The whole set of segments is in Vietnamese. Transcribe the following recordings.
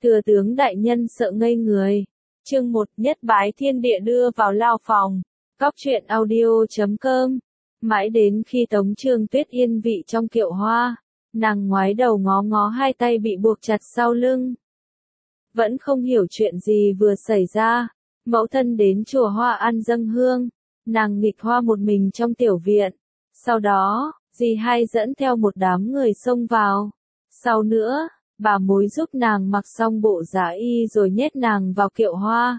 Thừa tướng đại nhân sợ ngây người. Chương 1, nhất bái thiên địa đưa vào lao phòng. Góc truyện audio.com. Mãi đến khi Tống Trương Tuyết yên vị trong kiệu hoa, nàng ngoái đầu ngó ngó hai tay bị buộc chặt sau lưng. Vẫn không hiểu chuyện gì vừa xảy ra. Mẫu thân đến chùa Hoa An dâng hương, nàng nghịch hoa một mình trong tiểu viện. Sau đó, dì hai dẫn theo một đám người xông vào. Sau nữa, bà mối giúp nàng mặc xong bộ giá y rồi nhét nàng vào kiệu hoa.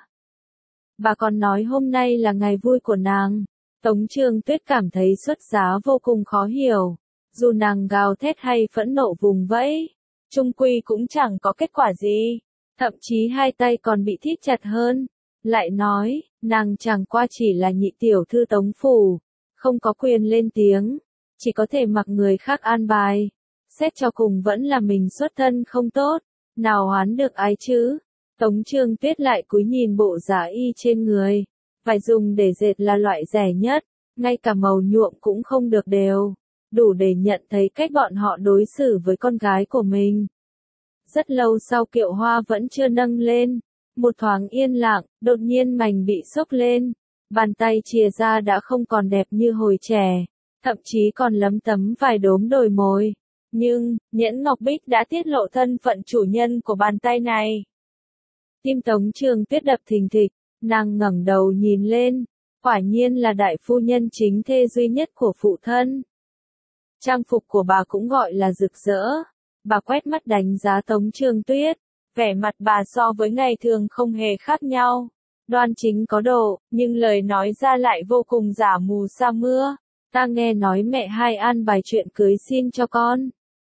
Bà còn nói hôm nay là ngày vui của nàng. Tống Trương Tuyết cảm thấy xuất giá vô cùng khó hiểu. Dù nàng gào thét hay phẫn nộ vùng vẫy, chung quy cũng chẳng có kết quả gì. Thậm chí hai tay còn bị thít chặt hơn. Lại nói, nàng chẳng qua chỉ là nhị tiểu thư Tống phủ, không có quyền lên tiếng, chỉ có thể mặc người khác an bài. Xét cho cùng vẫn là mình xuất thân không tốt, nào oán được ai chứ. Tống Trương Tuyết lại cúi nhìn bộ giá y trên người, vải dùng để dệt là loại rẻ nhất, ngay cả màu nhuộm cũng không được đều, đủ để nhận thấy cách bọn họ đối xử với con gái của mình. Rất lâu sau kiệu hoa vẫn chưa nâng lên, một thoáng yên lặng, đột nhiên mảnh bị xốc lên, bàn tay chìa ra đã không còn đẹp như hồi trẻ, thậm chí còn lấm tấm vài đốm đồi mồi. Nhưng, nhẫn ngọc bích đã tiết lộ thân phận chủ nhân của bàn tay này. Tim Tống Trương Tuyết đập thình thịch, nàng ngẩng đầu nhìn lên, quả nhiên là đại phu nhân chính thê duy nhất của phụ thân. Trang phục của bà cũng gọi là rực rỡ. Bà quét mắt đánh giá Tống Trương Tuyết, vẻ mặt bà so với ngày thường không hề khác nhau. Đoan chính có độ, nhưng lời nói ra lại vô cùng giả mù sa mưa. Ta nghe nói mẹ hai an bài chuyện cưới xin cho con.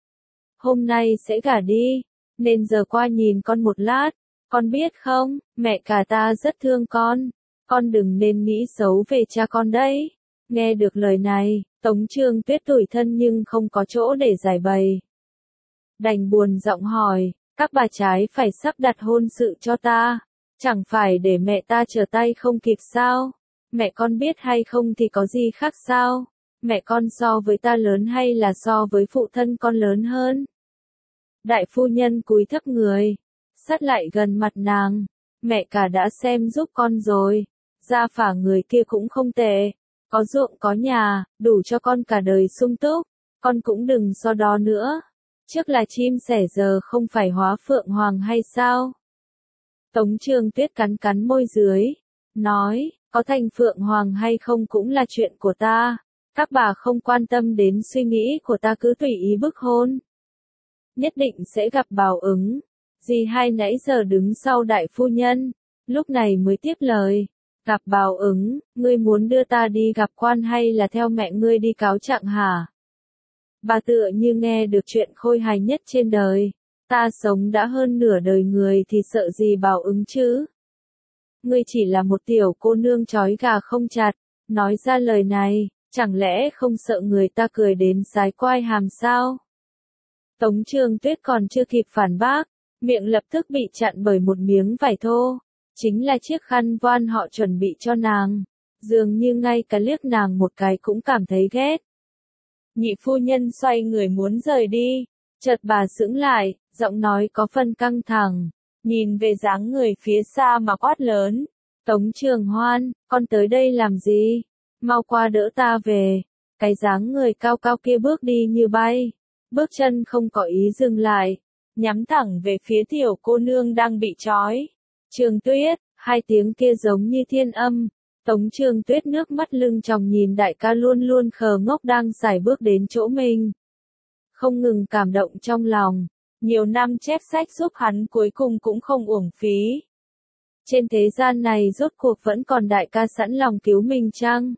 Hôm nay sẽ gả đi, nên giờ qua nhìn con một lát. Con biết không, mẹ cả ta rất thương con đừng nên nghĩ xấu về cha con đấy. Nghe được lời này, Tống Trương Tuyết tủi thân nhưng không có chỗ để giải bày. Đành buồn giọng hỏi, các bà trái phải sắp đặt hôn sự cho ta, chẳng phải để mẹ ta trở tay không kịp sao? Mẹ con biết hay không thì có gì khác sao? Mẹ con so với ta lớn hay là so với phụ thân con lớn hơn? Đại phu nhân cúi thấp người, sát lại gần mặt nàng, mẹ cả đã xem giúp con rồi, gia phả người kia cũng không tệ, có ruộng có nhà, đủ cho con cả đời sung túc, con cũng đừng so đo nữa. Trước là chim sẻ giờ không phải hóa phượng hoàng hay sao? Tống Trương Tuyết cắn cắn môi dưới, nói, có thành phượng hoàng hay không cũng là chuyện của ta, các bà không quan tâm đến suy nghĩ của ta cứ tùy ý bức hôn. Nhất định sẽ gặp báo ứng. Dì hai nãy giờ đứng sau đại phu nhân, lúc này mới tiếp lời, gặp báo ứng, ngươi muốn đưa ta đi gặp quan hay là theo mẹ ngươi đi cáo trạng hả? Bà tựa như nghe được chuyện khôi hài nhất trên đời. Ta sống đã hơn nửa đời người thì sợ gì báo ứng chứ? Ngươi chỉ là một tiểu cô nương trói gà không chặt, nói ra lời này, chẳng lẽ không sợ người ta cười đến sái quai hàm sao? Tống Trương Tuyết còn chưa kịp phản bác, miệng lập tức bị chặn bởi một miếng vải thô, chính là chiếc khăn voan họ chuẩn bị cho nàng. Dường như ngay cả liếc nàng một cái cũng cảm thấy ghét. Nhị phu nhân xoay người muốn rời đi, chợt bà sững lại, giọng nói có phần căng thẳng, nhìn về dáng người phía xa mà quát lớn. Tống Trường Hoan, con tới đây làm gì? Mau qua đỡ ta về. Cái dáng người cao cao kia bước đi như bay, bước chân không có ý dừng lại, nhắm thẳng về phía tiểu cô nương đang bị trói. Trương Tuyết, hai tiếng kia giống như thiên âm. Tống Trương Tuyết nước mắt lưng tròng nhìn đại ca luôn luôn khờ ngốc đang sải bước đến chỗ mình. Không ngừng cảm động trong lòng, nhiều năm chép sách giúp hắn cuối cùng cũng không uổng phí. Trên thế gian này rốt cuộc vẫn còn đại ca sẵn lòng cứu mình chăng?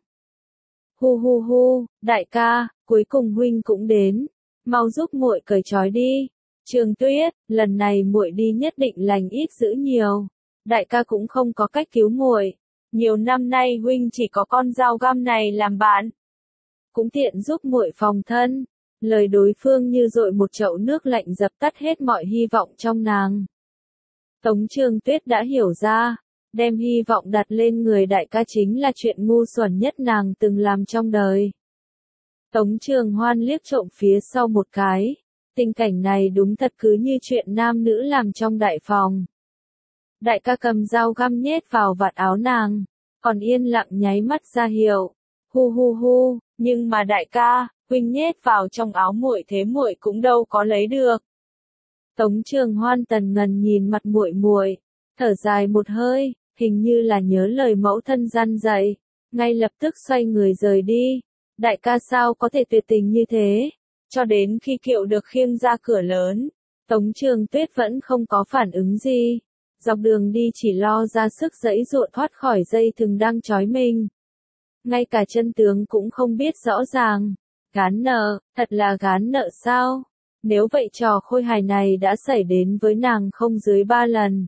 Hu hu hu, đại ca, cuối cùng huynh cũng đến, mau giúp muội cởi trói đi. Trương Tuyết, lần này muội đi nhất định lành ít dữ nhiều. Đại ca cũng không có cách cứu muội. Nhiều năm nay huynh chỉ có con dao găm này làm bạn, cũng tiện giúp muội phòng thân. Lời đối phương như dội một chậu nước lạnh dập tắt hết mọi hy vọng trong nàng. Tống Trương Tuyết đã hiểu ra, đem hy vọng đặt lên người đại ca chính là chuyện ngu xuẩn nhất nàng từng làm trong đời. Tống Trường Hoan liếc trộm phía sau một cái, Tình cảnh này đúng thật cứ như chuyện nam nữ làm trong đại phòng. Đại ca cầm dao găm nhét vào vạt áo nàng, còn yên lặng nháy mắt ra hiệu. Hu hu hu, nhưng mà đại ca, huynh nhét vào trong áo muội thế muội cũng đâu có lấy được. Tống Trường Hoan tần ngần nhìn mặt muội muội, thở dài một hơi, hình như là nhớ lời mẫu thân gian dạy, ngay lập tức xoay người rời đi. Đại ca sao có thể tuyệt tình như thế? Cho đến khi kiệu được khiêng ra cửa lớn, Tống Trường Tuyết vẫn không có phản ứng gì. Dọc đường đi chỉ lo ra sức giãy giụa thoát khỏi dây thừng đang trói mình. Ngay cả chân tướng cũng không biết rõ ràng. Gán nợ, thật là gán nợ sao? Nếu vậy trò khôi hài này đã xảy đến với nàng không dưới 3 lần.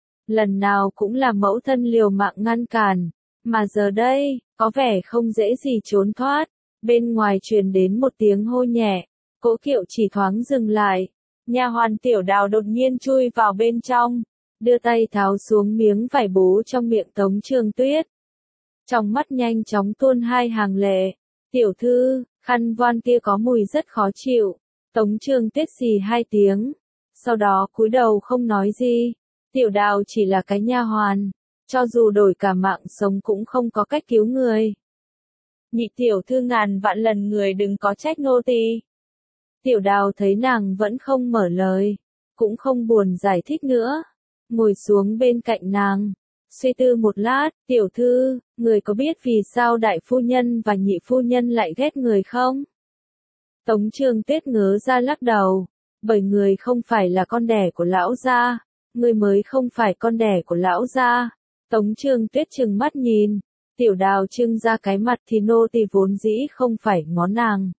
Lần nào cũng là mẫu thân liều mạng ngăn cản, mà giờ đây, có vẻ không dễ gì trốn thoát. Bên ngoài truyền đến một tiếng hô nhẹ, cỗ kiệu chỉ thoáng dừng lại. Nha hoàn Tiểu Đào đột nhiên chui vào bên trong, đưa tay tháo xuống miếng vải bố trong miệng Tống Trường Tuyết. Trong mắt nhanh chóng tuôn 2 hàng lệ. Tiểu thư, khăn voan kia có mùi rất khó chịu. Tống Trường Tuyết xì 2 tiếng, sau đó cúi đầu không nói gì. Tiểu Đào chỉ là cái nha hoàn, cho dù đổi cả mạng sống cũng không có cách cứu người. Nhị tiểu thư ngàn vạn lần người đừng có trách nô tỳ. Tiểu Đào thấy nàng vẫn không mở lời, cũng không buồn giải thích nữa, ngồi xuống bên cạnh nàng, suy tư một lát. Tiểu thư, người có biết vì sao đại phu nhân và nhị phu nhân lại ghét người không? Tống Trường Tuyết ngớ ra lắc đầu, bởi người không phải là con đẻ của lão gia, người mới không phải con đẻ của lão gia. Tống Trường Tuyết trừng mắt nhìn, Tiểu Đào trưng ra cái mặt thì nô tỳ vốn dĩ không phải ngó nàng.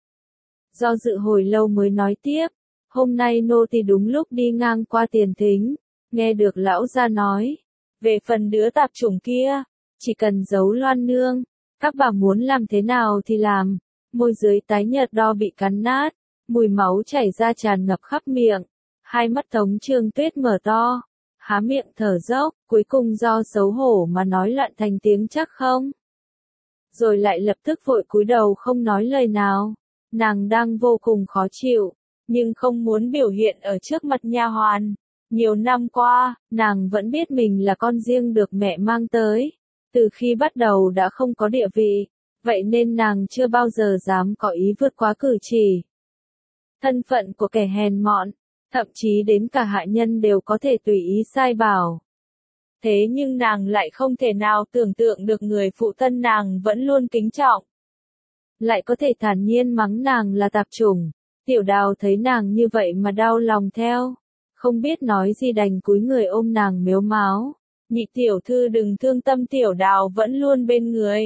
Do dự hồi lâu mới nói tiếp, hôm nay nô tỳ đúng lúc đi ngang qua tiền thính, nghe được lão gia nói, về phần đứa tạp chủng kia, chỉ cần giấu Loan nương, các bà muốn làm thế nào thì làm. Môi dưới tái nhợt đo bị cắn nát, mùi máu chảy ra tràn ngập khắp miệng. Hai mắt Tống Trường Tuyết mở to, há miệng thở dốc, cuối cùng do xấu hổ mà nói loạn thành tiếng chắc không. Rồi lại lập tức vội cúi đầu không nói lời nào. Nàng đang vô cùng khó chịu, nhưng không muốn biểu hiện ở trước mặt nha hoàn. Nhiều năm qua, nàng vẫn biết mình là con riêng được mẹ mang tới. Từ khi bắt đầu đã không có địa vị, vậy nên nàng chưa bao giờ dám có ý vượt quá cử chỉ. Thân phận của kẻ hèn mọn, thậm chí đến cả hạ nhân đều có thể tùy ý sai bảo. Thế nhưng nàng lại không thể nào tưởng tượng được người phụ thân nàng vẫn luôn kính trọng, lại có thể thản nhiên mắng nàng là tạp chủng. Tiểu Đào thấy nàng như vậy mà đau lòng theo, không biết nói gì đành cúi người ôm nàng mếu máo. Nhị tiểu thư đừng thương tâm, Tiểu Đào vẫn luôn bên người.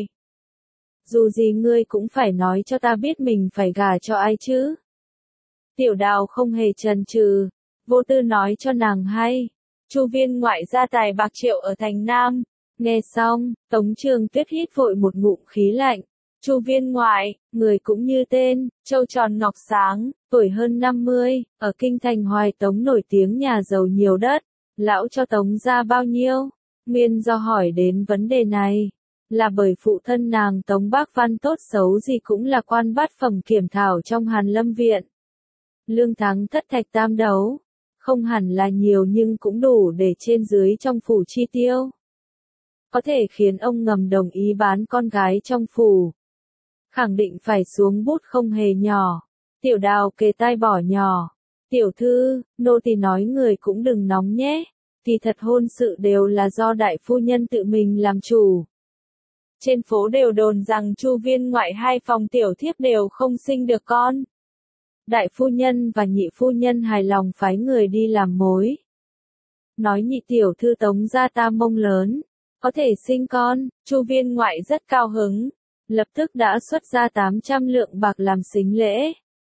Dù gì ngươi cũng phải nói cho ta biết mình phải gả cho ai chứ. Tiểu Đào không hề chần chừ, vô tư nói cho nàng hay. Chu viên ngoại gia tài bạc triệu ở thành Nam. Nghe xong, Tống Trường Tuyết hít vội một ngụm khí lạnh. Chu viên ngoại, người cũng như tên, trâu tròn ngọc sáng, tuổi hơn 50, ở kinh thành Hoài Tống nổi tiếng nhà giàu nhiều đất. Lão cho Tống ra bao nhiêu? Nguyên do hỏi đến vấn đề này, là bởi phụ thân nàng Tống Bác Văn tốt xấu gì cũng là quan bát phẩm kiểm thảo trong Hàn Lâm Viện. Lương tháng thất thạch tam đấu, không hẳn là nhiều nhưng cũng đủ để trên dưới trong phủ chi tiêu. Có thể khiến ông ngầm đồng ý bán con gái trong phủ. Khẳng định phải xuống bút không hề nhỏ. Tiểu Đào kề tai bỏ nhỏ. Tiểu thư, nô tỳ nói người cũng đừng nóng nhé. Thì thật hôn sự đều là do đại phu nhân tự mình làm chủ. Trên phố đều đồn rằng Chu viên ngoại 2 phòng tiểu thiếp đều không sinh được con. Đại phu nhân và nhị phu nhân hài lòng phái người đi làm mối. Nói nhị tiểu thư Tống gia ta mông lớn, có thể sinh con. Chu viên ngoại rất cao hứng, lập tức đã xuất ra 800 lượng bạc làm sính lễ.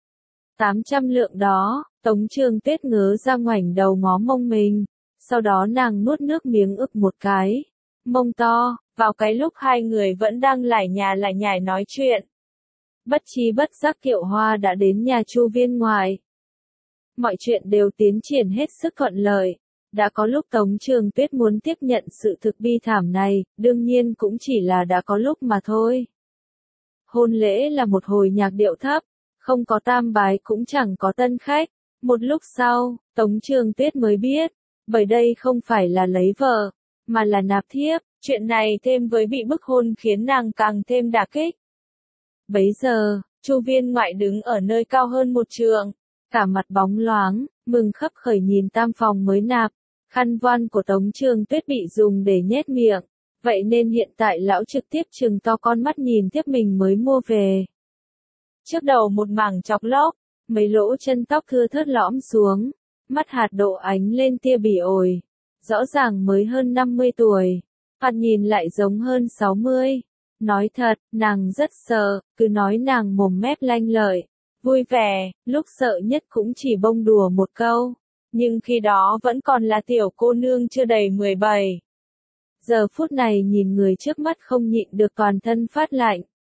800 lượng đó, Tống Trường Tuyết ngớ ra ngoảnh đầu ngó mông mình, sau đó nàng nuốt nước miếng ực một cái. Mông to, vào cái lúc hai người vẫn đang lải nhà lải nhải nói chuyện. Bất chi bất giác Kiệu Hoa đã đến nhà Chu viên ngoại. Mọi chuyện đều tiến triển hết sức thuận lợi. Đã có lúc Tống Trường Tuyết muốn tiếp nhận sự thực bi thảm này, đương nhiên cũng chỉ là đã có lúc mà thôi. Hôn lễ là một hồi nhạc điệu thấp, không có tam bái cũng chẳng có tân khách. Một lúc sau, Tống Trường Tuyết mới biết, bởi đây không phải là lấy vợ, mà là nạp thiếp, chuyện này thêm với bị bức hôn khiến nàng càng thêm đả kích. Bấy giờ, Chu Viên Ngoại đứng ở nơi cao hơn một trượng, cả mặt bóng loáng, mừng khấp khởi nhìn tam phòng mới nạp, khăn voan của Tống Trường Tuyết bị dùng để nhét miệng, vậy nên hiện tại lão trực tiếp trừng to con mắt nhìn tiếp mình mới mua về. Trước đầu một mảng chọc lóc, mấy lỗ chân tóc thưa thớt lõm xuống, mắt hạt đậu ánh lên tia bỉ ổi, rõ ràng mới hơn 50 tuổi, mặt nhìn lại giống hơn 60. Nói thật, nàng rất sợ, cứ nói nàng mồm mép lanh lợi, vui vẻ, lúc sợ nhất cũng chỉ bông đùa một câu, nhưng khi đó vẫn còn là tiểu cô nương chưa đầy 17. Giờ phút này nhìn người trước mắt không nhịn được toàn thân phát lạnh.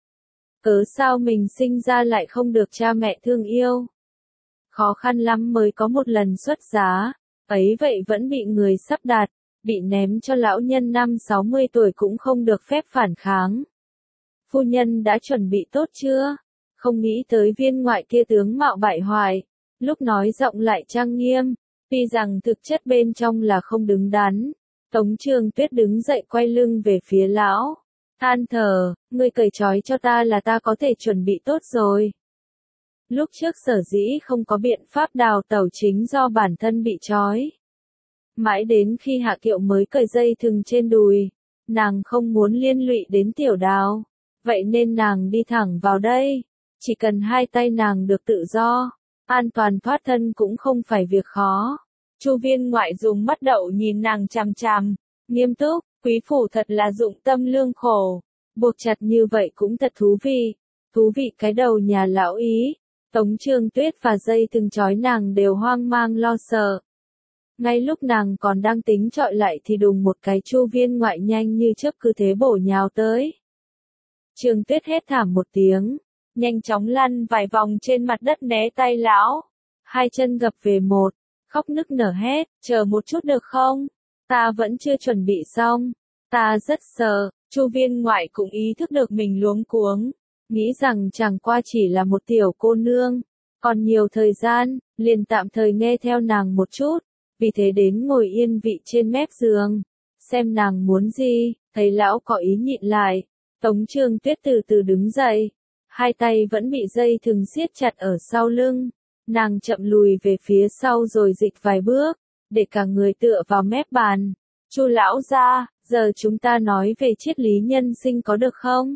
Cớ sao mình sinh ra lại không được cha mẹ thương yêu? Khó khăn lắm mới có một lần xuất giá, ấy vậy vẫn bị người sắp đặt, bị ném cho lão nhân năm 60 tuổi cũng không được phép phản kháng. Phu nhân đã chuẩn bị tốt chưa? Không nghĩ tới Viên Ngoại kia tướng mạo bại hoại, lúc nói giọng lại trang nghiêm, tuy rằng thực chất bên trong là không đứng đắn. Tống Trường Tuyết đứng dậy quay lưng về phía lão, than thở, ngươi cởi trói cho ta là ta có thể chuẩn bị tốt rồi. Lúc trước sở dĩ không có biện pháp đào tẩu chính do bản thân bị trói. Mãi đến khi Hạ Kiệu mới cởi dây thừng trên đùi, nàng không muốn liên lụy đến Tiểu Đào, vậy nên nàng đi thẳng vào đây, chỉ cần hai tay nàng được tự do, an toàn thoát thân cũng không phải việc khó. Chu Viên Ngoại dùng mắt đậu nhìn nàng chằm chằm, nghiêm túc, quý phủ thật là dụng tâm lương khổ, buộc chặt như vậy cũng thật thú vị cái đầu nhà lão ý. Tống Trường Tuyết và dây thừng trói nàng đều hoang mang lo sợ. Ngay lúc nàng còn đang tính chọi lại thì đùng một cái Chu Viên Ngoại nhanh như chớp cứ thế bổ nhào tới. Trường Tuyết hét thảm một tiếng, nhanh chóng lăn vài vòng trên mặt đất né tay lão, hai chân gập về một, khóc nức nở hét, chờ một chút được không? Ta vẫn chưa chuẩn bị xong, ta rất sợ. Chu Viên Ngoại cũng ý thức được mình luống cuống, nghĩ rằng chẳng qua chỉ là một tiểu cô nương, còn nhiều thời gian, liền tạm thời nghe theo nàng một chút, vì thế đến ngồi yên vị trên mép giường, xem nàng muốn gì. Thấy lão có ý nhịn lại, Tống Trường Tuyết từ từ đứng dậy, hai tay vẫn bị dây thừng siết chặt ở sau lưng, nàng chậm lùi về phía sau rồi dịch vài bước, để cả người tựa vào mép bàn. Chu lão gia, giờ chúng ta nói về triết lý nhân sinh có được không?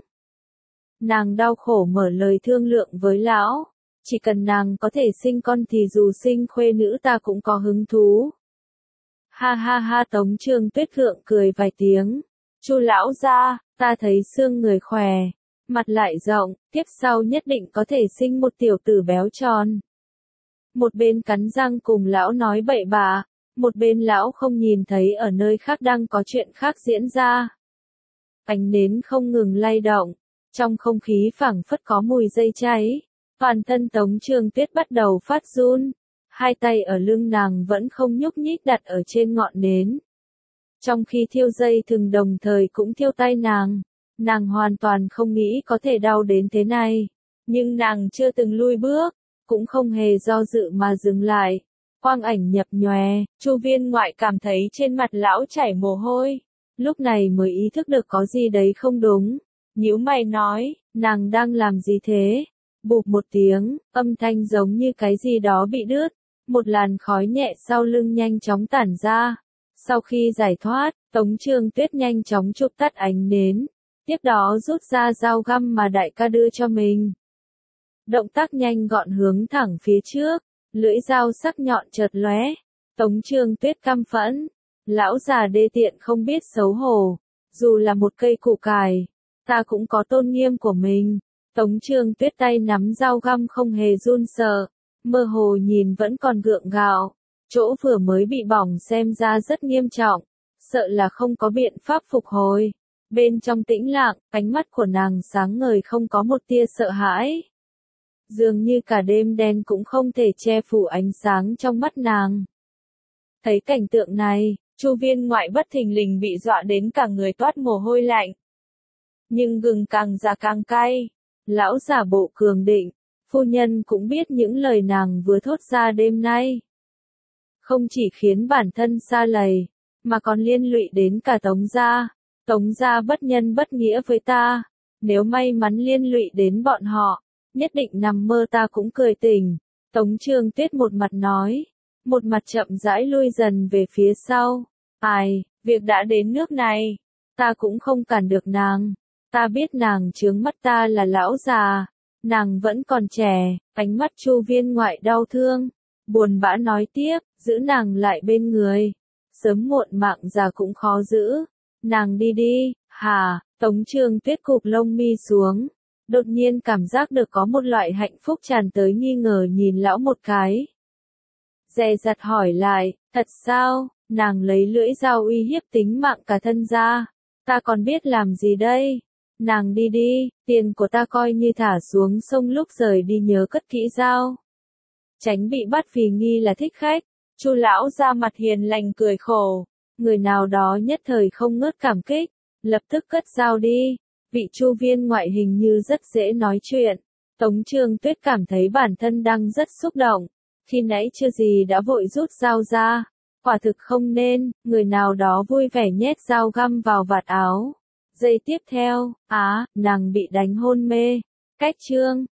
Nàng đau khổ mở lời thương lượng với lão, chỉ cần nàng có thể sinh con thì dù sinh khuê nữ ta cũng có hứng thú. Ha ha ha, Tống Trường Tuyết gượng cười vài tiếng. Chu lão gia, ta thấy xương người khỏe, mặt lại rộng, tiếp sau nhất định có thể sinh một tiểu tử béo tròn. Một bên cắn răng cùng lão nói bậy bạ, một bên lão không nhìn thấy ở nơi khác đang có chuyện khác diễn ra. Ánh nến không ngừng lay động, trong không khí phảng phất có mùi dây cháy, toàn thân Tống Trường Tuyết bắt đầu phát run, hai tay ở lưng nàng vẫn không nhúc nhích đặt ở trên ngọn nến. Trong khi thiêu dây thừng đồng thời cũng thiêu tay nàng hoàn toàn không nghĩ có thể đau đến thế này, nhưng nàng chưa từng lui bước, cũng không hề do dự mà dừng lại. Quang ảnh nhập nhòe, Chu Viên Ngoại cảm thấy trên mặt lão chảy mồ hôi, lúc này mới ý thức được có gì đấy không đúng, nhíu mày nói, nàng đang làm gì thế? Bụp một tiếng, âm thanh giống như cái gì đó bị đứt, một làn khói nhẹ sau lưng nhanh chóng tản ra. Sau khi giải thoát, Tống Trường Tuyết nhanh chóng chụp tắt ánh nến, tiếp đó rút ra dao găm mà đại ca đưa cho mình. Động tác nhanh gọn hướng thẳng phía trước, lưỡi dao sắc nhọn chợt lóe. Tống Trường Tuyết căm phẫn, lão già đê tiện không biết xấu hổ, dù là một cây củ cải, ta cũng có tôn nghiêm của mình. Tống Trường Tuyết tay nắm dao găm không hề run sợ, mơ hồ nhìn vẫn còn gượng gạo, chỗ vừa mới bị bỏng xem ra rất nghiêm trọng, sợ là không có biện pháp phục hồi. Bên trong tĩnh lặng, ánh mắt của nàng sáng ngời không có một tia sợ hãi. Dường như cả đêm đen cũng không thể che phủ ánh sáng trong mắt nàng. Thấy cảnh tượng này, Chu Viên Ngoại bất thình lình bị dọa đến cả người toát mồ hôi lạnh. Nhưng gừng càng già càng cay, lão giả bộ cường định, Phu nhân cũng biết những lời nàng vừa thốt ra đêm nay. Không chỉ khiến bản thân sa lầy, mà còn liên lụy đến cả Tống gia. Tống gia bất nhân bất nghĩa với ta. Nếu may mắn liên lụy đến bọn họ, nhất định nằm mơ ta cũng cười tỉnh. Tống Trường Tuyết một mặt nói, một mặt chậm rãi lui dần về phía sau. Ai, việc đã đến nước này, ta cũng không cản được nàng. Ta biết nàng chướng mắt ta là lão già, nàng vẫn còn trẻ. Ánh mắt Chu Viên Ngoại đau thương, buồn bã nói tiếp, giữ nàng lại bên người. Sớm muộn mạng già cũng khó giữ. Nàng đi đi, hả? Tống Trường Tuyết cụp lông mi xuống. Đột nhiên cảm giác được có một loại hạnh phúc tràn tới, nghi ngờ nhìn lão một cái. Dè dặt hỏi lại, thật sao? Nàng lấy lưỡi dao uy hiếp tính mạng cả thân gia. Ta còn biết làm gì đây? Nàng đi đi, tiền của ta coi như thả xuống sông, lúc rời đi nhớ cất kỹ dao. Tránh bị bắt vì nghi là thích khách. Chu lão ra mặt hiền lành cười khổ. Người nào đó nhất thời không ngớt cảm kích, lập tức cất dao đi. Vị Chu Viên Ngoại hình như rất dễ nói chuyện. Tống Trường Tuyết cảm thấy bản thân đang rất xúc động. Khi nãy chưa gì đã vội rút dao ra. Quả thực không nên. Người nào đó vui vẻ nhét dao găm vào vạt áo. Giây tiếp theo, nàng bị đánh hôn mê. Cách chương